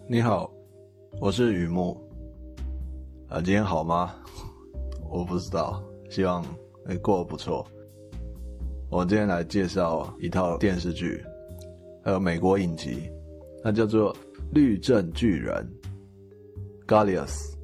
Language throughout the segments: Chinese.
你好，我是雨木。今天好吗？我不知道，希望过得不错。我今天来介绍一套电视剧，还有美国影集，它叫做《律政巨人》Gallius，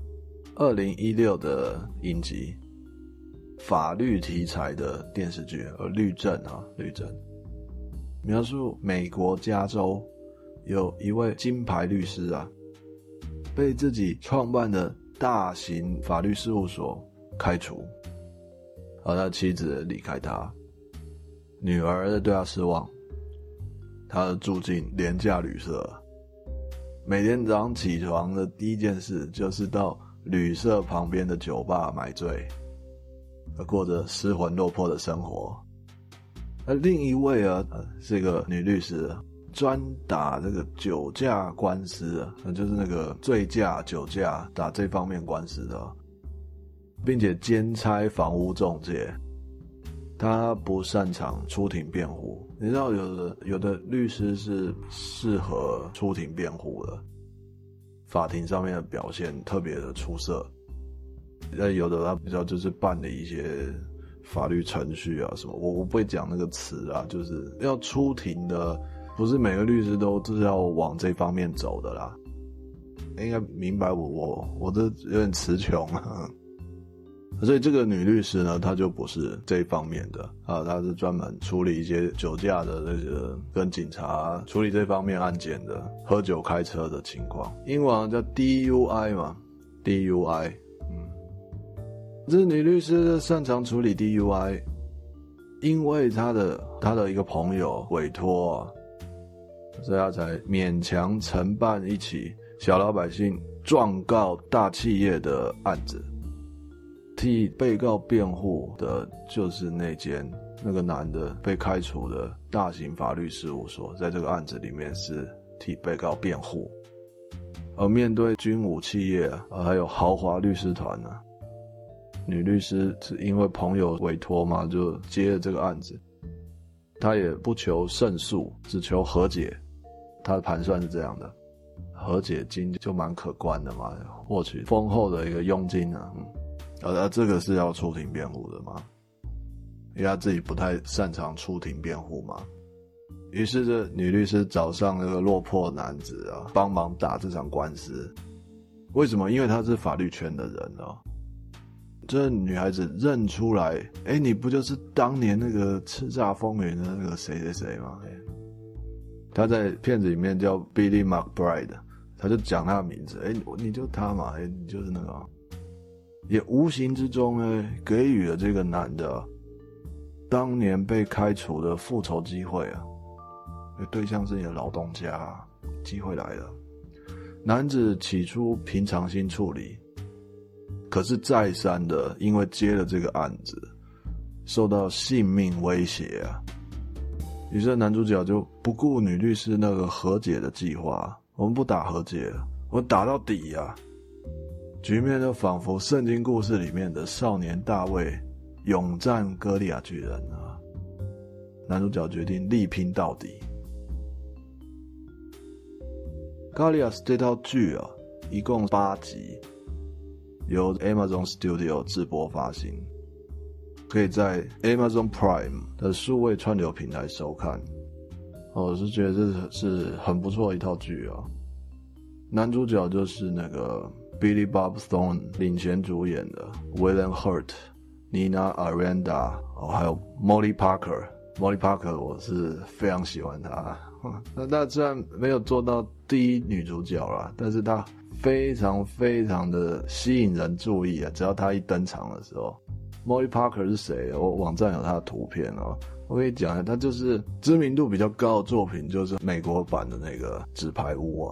2016的影集，法律题材的电视剧，律政，描述美国加州有一位金牌律师被自己创办的大型法律事务所开除，而他妻子离开他，女儿对他失望，他住进廉价旅社，每天早上起床的第一件事就是到旅社旁边的酒吧买醉，过着失魂落魄的生活。而另一位是一个女律师，专打这个酒驾官司就是那个醉驾、酒驾打这方面官司的，并且兼差房屋中介。他不擅长出庭辩护，你知道有的律师是适合出庭辩护的，法庭上面的表现特别的出色。有的他比较就是办理一些法律程序什么，我不会讲那个词就是要出庭的，不是每个律师都是要往这方面走的啦。应该明白我这有点词穷所以这个女律师呢，她就不是这一方面的她是专门处理一些酒驾的那个跟警察处理这方面案件的，喝酒开车的情况。英文叫 DUI 嘛 ，DUI。这女律师擅长处理 DUI， 因为她的一个朋友委托所以她才勉强承办一起小老百姓状告大企业的案子。替被告辩护的就是那个男的被开除的大型法律事务所，在这个案子里面是替被告辩护。而面对军武企业还有豪华律师团女律师是因为朋友委托嘛，就接了这个案子。她也不求胜诉，只求和解。她的盘算是这样的，和解金就蛮可观的嘛，获取丰厚的一个佣金这个是要出庭辩护的嘛，因为她自己不太擅长出庭辩护嘛。于是这女律师找上那个落魄男子帮忙打这场官司。为什么？因为他是法律圈的人这女孩子认出来，你不就是当年那个叱咤风云的那个谁谁谁吗？她在片子里面叫 Billy McBride， 她就讲她的名字，你就他嘛，你就是那个，也无形之中给予了这个男的当年被开除的复仇机会对象是你的老东家机会来了。男子起初平常心处理，可是再三的因为接了这个案子受到性命威胁于是男主角就不顾女律师那个和解的计划，我们不打和解了，我们打到底局面就仿佛圣经故事里面的少年大卫勇战歌利亚巨人男主角决定力拼到底。Gallius 这套剧一共8集，由 Amazon Studio 制播发行，可以在 Amazon Prime 的数位串流平台收看。我是觉得这是很不错的一套剧男主角就是那个 Billy Bob Thornton 领衔主演的 William Hurt、Nina Aranda，还有 Molly Parker。Molly Parker 我是非常喜欢她那虽然没有做到第一女主角啦，但是她非常非常的吸引人注意只要她一登场的时候。Molly Parker 是谁？我网站有她的图片我跟你讲她就是知名度比较高的作品就是美国版的那个纸牌屋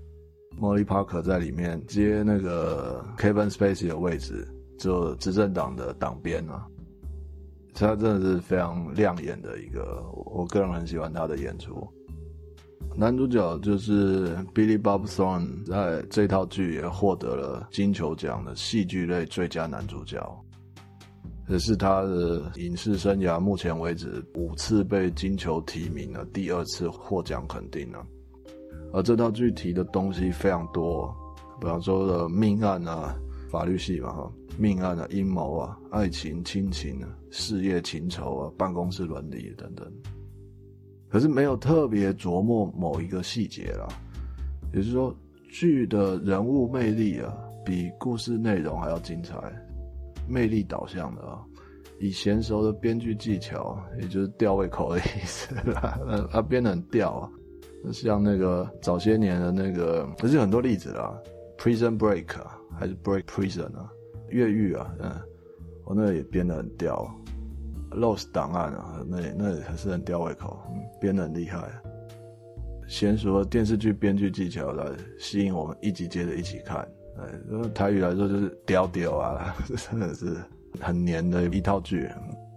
Molly Parker 在里面接那个 Kevin Spacey 的位置，就执政党的党鞭他真的是非常亮眼的一个，我个人很喜欢他的演出。男主角就是 Billy Bob Thornton， 在这套剧也获得了金球奖的戏剧类最佳男主角，这是他的影视生涯目前为止5次被金球提名了，第2次获奖肯定了。 而这套剧提的东西非常多，比方说的命案啊，法律系嘛，命案啊，阴谋啊，爱情、亲情啊，事业情仇啊，办公室伦理等等。可是没有特别琢磨某一个细节啦，也就是说，剧的人物魅力啊，比故事内容还要精彩，魅力导向的啊，以娴熟的编剧技巧，也就是吊胃口的意思啦，编得很吊啊。像那个早些年的那个，可是有很多例子啦 ，Prison Break 啊，还是 Break Prison 啊，越狱啊，我那个也编得很吊 ，Lost 档案啊，那还是很吊胃口，编得很厉害。娴熟的电视剧编剧技巧来吸引我们一集接着一起看，台语来说就是屌屌啊，真的是很黏的一套剧。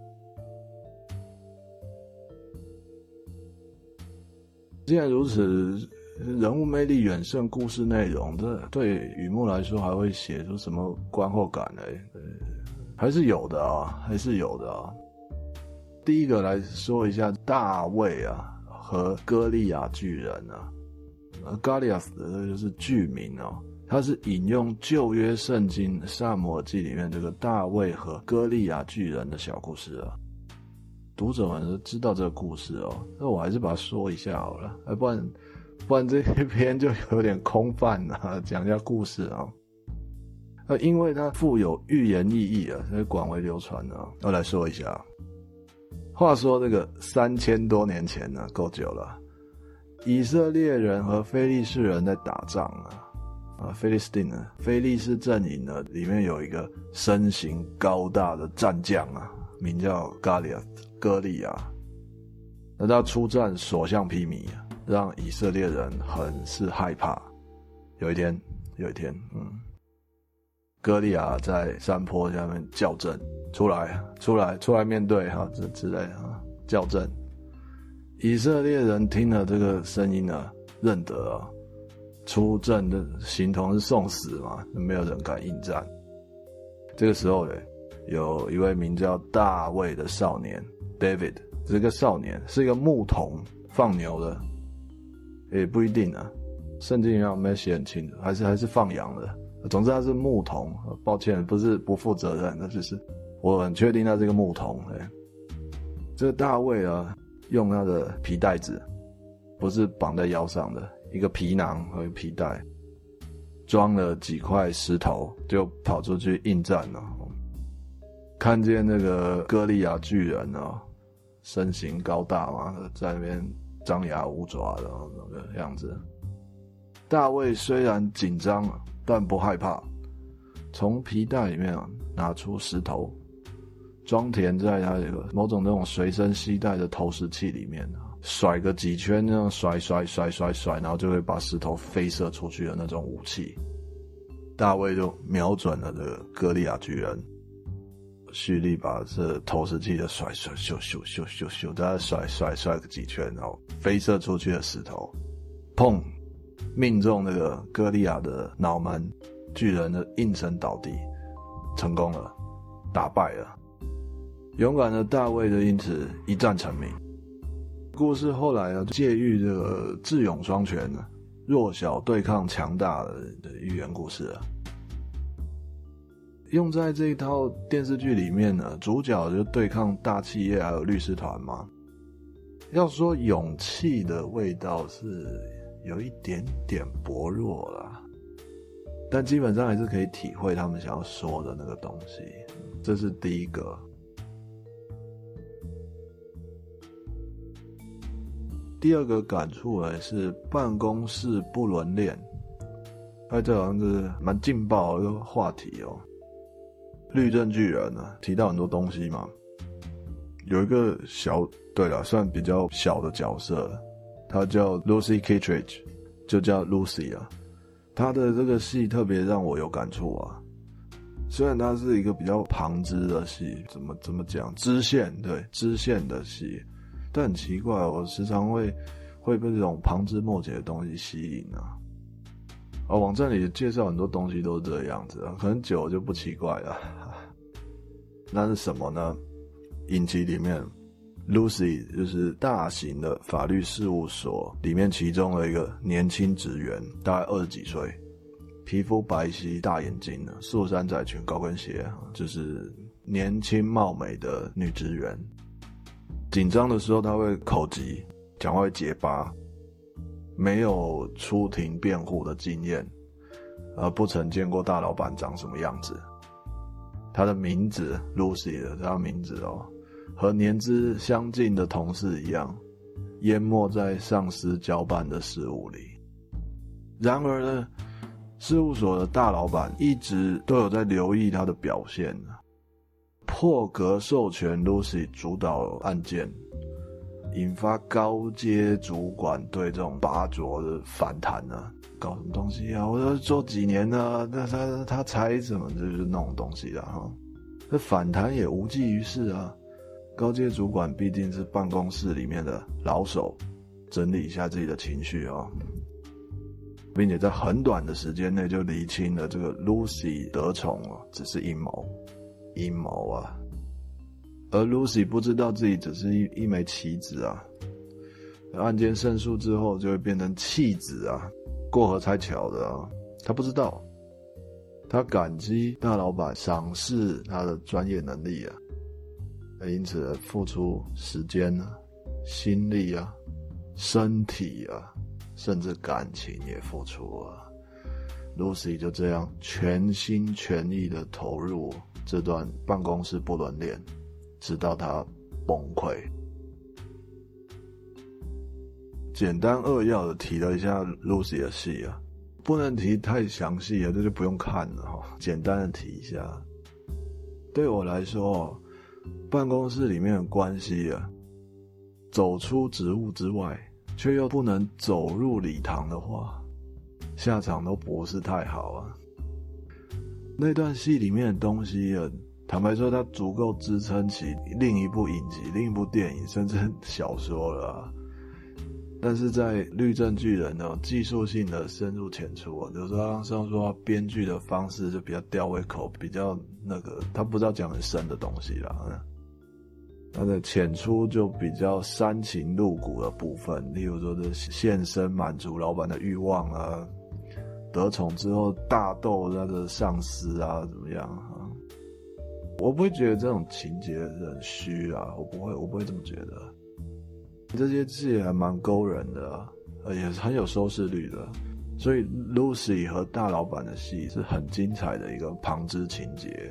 既然如此，人物魅力远胜故事内容，这对雨木来说还会写出什么观后感呢？还是有的啊，还是有的啊。第一个来说一下大卫啊和歌利亚巨人啊，Goliath 的就是剧名哦，它是引用旧约圣经撒母耳记里面这个大卫和歌利亚巨人的小故事啊。读者们都知道这个故事哦，那我还是把它说一下好了，不然这一篇就有点空泛啊，讲一下故事啊。因为它富有寓言意义啊，所以广为流传啊。我来说一下。话说这个3000多年前呢，够久了，以色列人和非利士人在打仗啊。菲利斯汀呢，非利士阵营呢，里面有一个身形高大的战将啊，名叫 Goliath 歌利亚。那他出战所向披靡，让以色列人很是害怕。有一天，歌利亚在山坡下面叫阵，出来面对哈，这之类啊，叫阵。以色列人听了这个声音呢，认得啊，出阵的形同是送死嘛，没有人敢应战。这个时候呢，有一位名叫大卫的少年 David， 这个少年是一个牧童，放牛的，也不一定啊，圣经上没写很清楚，还是放羊的。总之他是牧童，抱歉，不是不负责任，那就是我很确定他是个牧童。这个大卫啊，用他的皮带子，不是绑在腰上的，一个皮囊和皮带，装了几块石头，就跑出去应战了。看见那个歌利亚巨人哦，身形高大嘛，在那边张牙舞爪的那个样子。大卫虽然紧张，但不害怕，从皮带里面拿出石头，装填在他这个某种那种随身携带的投石器里面，甩个几圈，那样甩，然后就会把石头飞射出去的那种武器。大卫就瞄准了这个歌利亚巨人，蓄力把这投石器的甩，大概甩个几圈，然后飞射出去的石头，砰！命中那个歌利亚的脑门，巨人的应声倒地，成功了，打败了。勇敢的大卫就因此一战成名。故事后来啊，借喻这个智勇双全，弱小对抗强大的寓言故事啊。用在这一套电视剧里面呢，主角就对抗大企业还有律师团嘛。要说勇气的味道是有一点点薄弱啦，但基本上还是可以体会他们想要说的那个东西，这是第一个。第二个感触呢是办公室不伦恋，这好像是蛮劲爆的一个话题哦。律政巨人呢提到很多东西嘛，有一个对了，算比较小的角色，他叫 Lucy Kittredge， 就叫 Lucy 啊。他的这个戏特别让我有感触啊。虽然它是一个比较旁支的戏，怎么讲，支线的戏，但很奇怪，我时常会被这种旁枝末节的东西吸引啊。网站里介绍很多东西都是这个样子啊，可能久了就不奇怪了。那是什么呢？影集里面 Lucy 就是大型的法律事务所里面其中的一个年轻职员，大概20几岁，皮肤白皙，大眼睛，素山仔裙，高跟鞋，就是年轻貌美的女职员。紧张的时候她会口急，讲话会结巴，没有出庭辩护的经验，不曾见过大老板长什么样子。她的名字 Lucy 的她的名字和年资相近的同事一样，淹没在上司交办的事务里。然而呢，事务所的大老板一直都有在留意他的表现，破格授权 Lucy 主导案件，引发高阶主管对这种拔擢的反弹啊，搞什么东西啊？我都做几年了，那他才怎么就是那种东西啦哈？这反弹也无济于事啊。高阶主管毕竟是办公室里面的老手，整理一下自己的情绪并且在很短的时间内就厘清了这个 Lucy 得宠只是阴谋啊。而 Lucy 不知道自己只是一枚棋子啊，案件胜诉之后就会变成弃子啊，过河拆桥的啊，他不知道。他感激大老板赏识他的专业能力啊，因此付出时间啊、心力啊、身体啊，甚至感情也付出啊。Lucy 就这样全心全意的投入这段办公室不伦恋，直到她崩溃。简单扼要的提了一下 Lucy 的戏啊，不能提太详细了，这就不用看了简单的提一下。对我来说办公室里面的关系啊，走出职务之外，却又不能走入礼堂的话，下场都不是太好啊。那段戏里面的东西啊，坦白说它足够支撑起另一部影集、另一部电影，甚至小说了啊。但是在律政巨人的技术性的深入浅出啊，有时候像说编剧的方式就比较吊胃口，比较那个他不知道讲很深的东西啦。它的浅出就比较煽情露骨的部分，例如说的现身满足老板的欲望啊，得宠之后大斗那个上司啊怎么样啊？我不会觉得这种情节很虚啊，我不会这么觉得。这些戏还蛮勾人的啊，也很有收视率的，所以 Lucy 和大老板的戏是很精彩的一个旁支情节。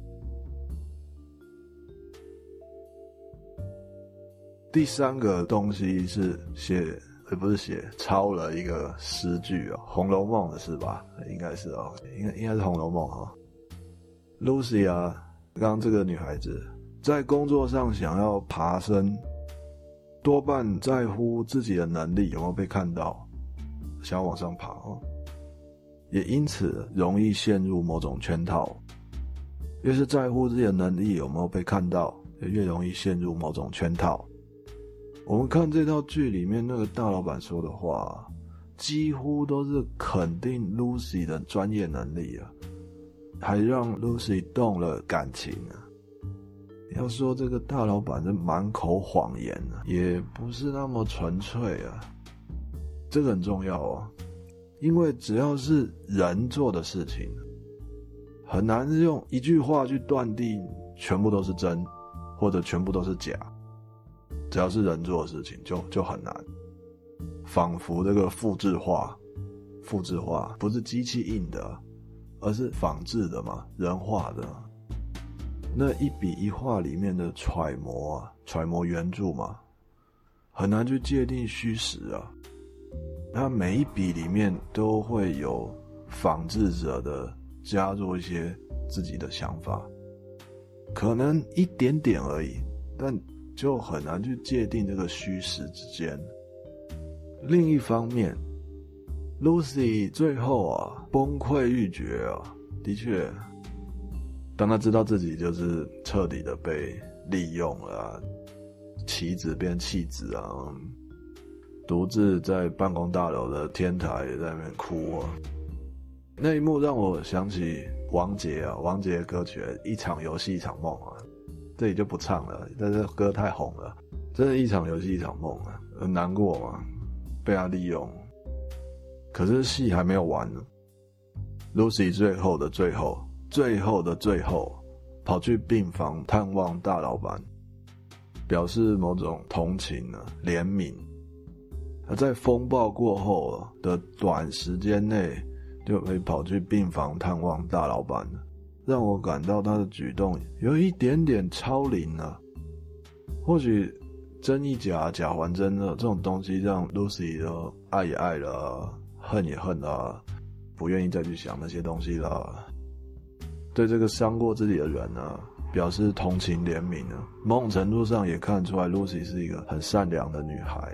第三个东西是抄了一个诗句《红楼梦》的是吧？应该是应该是《红楼梦》Lucy 啊，刚刚这个女孩子在工作上想要爬升，多半在乎自己的能力有没有被看到，想要往上爬也因此容易陷入某种圈套。越是在乎自己的能力有没有被看到，也越容易陷入某种圈套。我们看这套剧里面那个大老板说的话，几乎都是肯定 Lucy 的专业能力啊，还让 Lucy 动了感情啊。要说这个大老板是满口谎言啊，也不是那么纯粹啊。这个很重要啊，因为只要是人做的事情，很难用一句话去断定全部都是真，或者全部都是假。只要是人做的事情就很难。仿佛这个复制化不是机器印的，而是仿制的嘛，人画的。那一笔一画里面的揣摩原著嘛，很难去界定虚实啊。它每一笔里面都会有仿制者的加入一些自己的想法，可能一点点而已，但就很难去界定这个虚实之间。另一方面 Lucy 最后崩溃欲绝的确，当他知道自己就是彻底的被利用了棋子变弃子独自在办公大楼的天台在那边哭那一幕让我想起王杰的歌曲《一场游戏一场梦》这里就不唱了，但是歌太红了。 真的一场游戏一场梦啊，很难过嘛，被他利用。可是戏还没有完呢 ，Lucy 最后的最后，最后的最后，跑去病房探望大老板，表示某种同情啊、怜悯。而在风暴过后的短时间内，就可以跑去病房探望大老板了，让我感到他的举动有一点点超龄了。或许真亦假，假还真的这种东西，让 Lucy 的爱也爱了，恨也恨了，不愿意再去想那些东西了。对这个伤过自己的人呢，表示同情怜悯呢，某种程度上也看出来 Lucy 是一个很善良的女孩。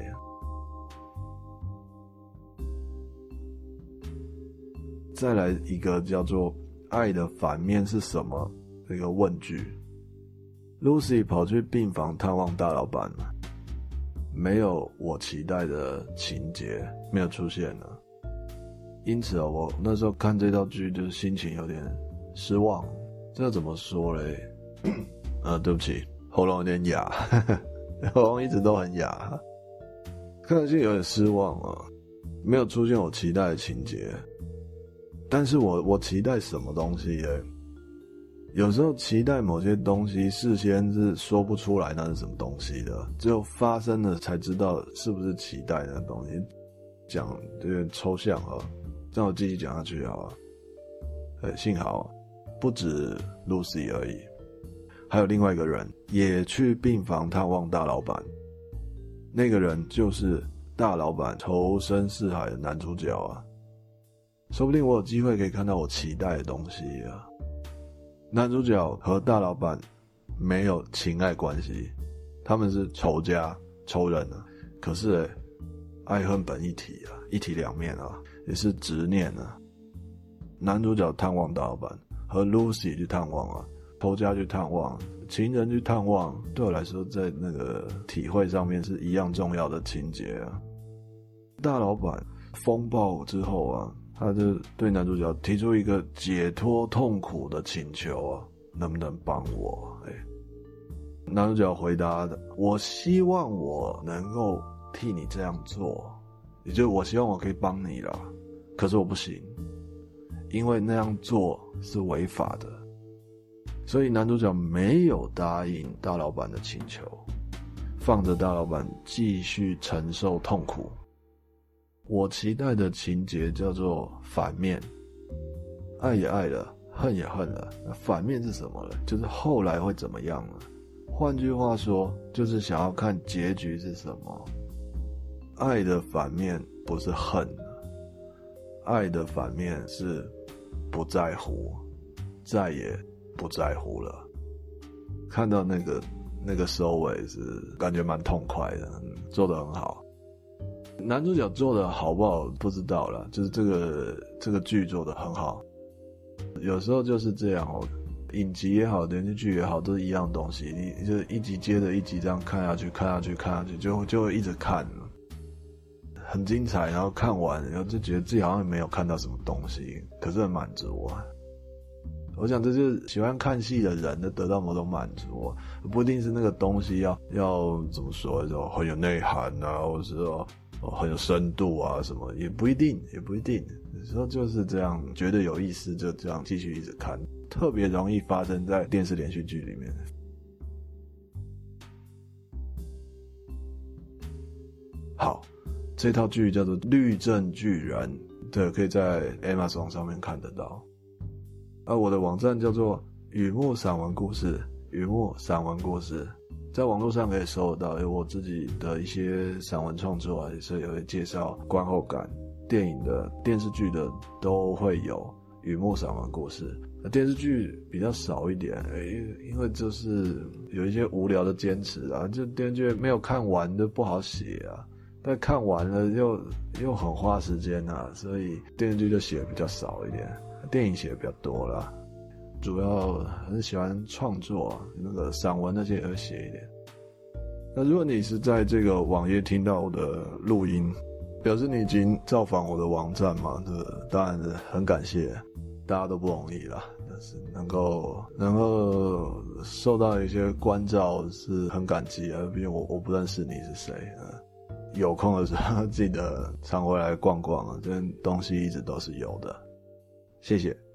再来一个叫做爱的反面是什么这个问句。Lucy 跑去病房探望大老板，没有我期待的情节，没有出现了。因此我那时候看这套剧就是心情有点失望。这要怎么说嘞？对不起，喉咙有点哑，喉咙一直都很哑，看上去有点失望啊，没有出现我期待的情节。但是我期待什么东西耶？有时候期待某些东西事先是说不出来那是什么东西的，只有发生了才知道是不是期待那东西。讲有点抽象啊，这样我继续讲下去好了。幸好不止 Lucy 而已，还有另外一个人也去病房探望大老板，那个人就是大老板投身四海的男主角啊。说不定我有机会可以看到我期待的东西啊。男主角和大老板没有情爱关系，他们是仇家、仇人啊。可是爱恨本一体啊，一体两面啊，也是执念啊。男主角探望大老板，和 Lucy 去探望啊，仇家去探望，情人去探望，对我来说在那个体会上面是一样重要的情节啊。大老板风暴之后啊，他就对男主角提出一个解脱痛苦的请求啊，能不能帮我？男主角回答的，我希望我能够替你这样做，也就是我希望我可以帮你啦，可是我不行，因为那样做是违法的。所以男主角没有答应大老板的请求，放着大老板继续承受痛苦。我期待的情节叫做反面，爱也爱了，恨也恨了，反面是什么呢？就是后来会怎么样了？换句话说，就是想要看结局是什么。爱的反面不是恨，爱的反面是不在乎，再也不在乎了。看到那个收尾是感觉蛮痛快的，做得很好。男主角做的好不好不知道啦，就是这个剧做的很好。有时候就是这样哦，影集也好，连续剧也好，都是一样东西，你就一集接着一集这样看下去，就会一直看，很精彩。然后看完，然后就觉得自己好像没有看到什么东西，可是很满足啊。我想这就是喜欢看戏的人的得到某种满足，不一定是那个东西要怎么说，很有内涵啊，或者是很有深度啊什么，也不一定。有时候就是这样，觉得有意思就这样继续一直看，特别容易发生在电视连续剧里面。好，这套剧叫做《律政巨人》，对，可以在 Amazon 上面看得到。我的网站叫做雨墨散文故事，雨墨散文故事，在网络上可以搜得到，有我自己的一些散文创作啊，也是有介绍观后感，电影的、电视剧的都会有雨墨散文故事。电视剧比较少一点，因为就是有一些无聊的坚持啊，就电视剧没有看完的不好写啊，但看完了又很花时间啊，所以电视剧就写的比较少一点。电影写的比较多啦，主要很喜欢创作，那个散文那些也会写一点。那如果你是在这个网页听到我的录音，表示你已经造访我的网站嘛，这当然很感谢。 大家都不容易啦，但是能够受到一些关照是很感激的，毕竟我不认识你是谁。有空的时候记得常回来逛逛，这东西一直都是有的，谢谢。